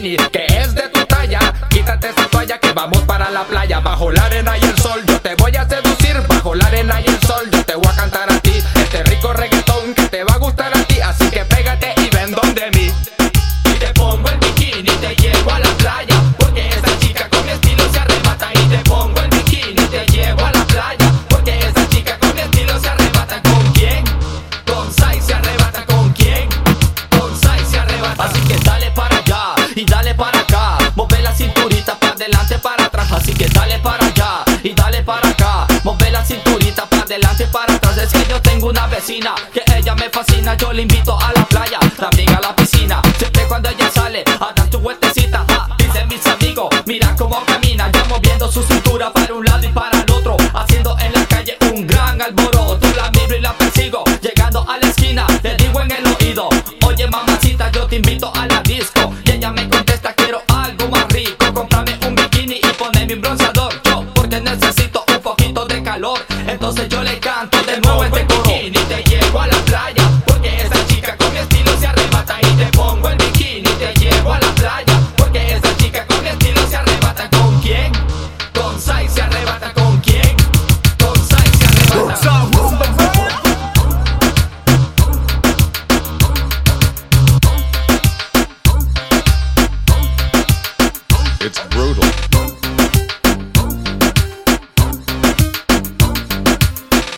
bikini que es de tu talla. Quítate esa toalla que vamos para la playa. Bajo la arena y el sol yo te voy a seducir. Bajo la arena y el sol yo te voy a cantar a ti este rico reggaetón que te va a gustar a ti. Así que pégate y ven donde mí. Y te pongo el bikini y te llevo a la playa, porque esa chica con mi estilo se arrebata. Y te pongo el bikini y te llevo a la playa, porque esa chica con mi estilo se arrebata. ¿Con quién? Con Sai se arrebata. ¿Con quién? Con Sai se arrebata. Así que dale para allá y dale para acá, mueve la cinturita para adelante, para atrás. Así que dale para allá y dale para acá, mueve la cinturita para adelante, para atrás. Es que yo tengo una vecina que ella me fascina. Yo le invito a la playa, también a la piscina. Siempre cuando ella sale a dar su vueltecita, dicen mis amigos, mira cómo camina, ya moviendo su cintura para un lado y para el otro, haciendo en la calle un gran alboroto. La miro y la persigo, llegando a la esquina, le digo en el oído, oye mamacita, yo te invito a la disco. Y ella me contesta, quiero algo más rico, cómprame un bikini y poneme un bronceador. Yo, porque necesito un poquito de calor. Entonces yo le canto de nuevo este coro. Y te llevo a la playa, porque esa chica con mi estilo se arrebata. Y te pongo el bikini y te llevo a la playa, porque esa chica con mi estilo se arrebata. ¿Con quién? Con Sai se arrebata. ¿Con quién? Con Sai se arrebata. It's brutal.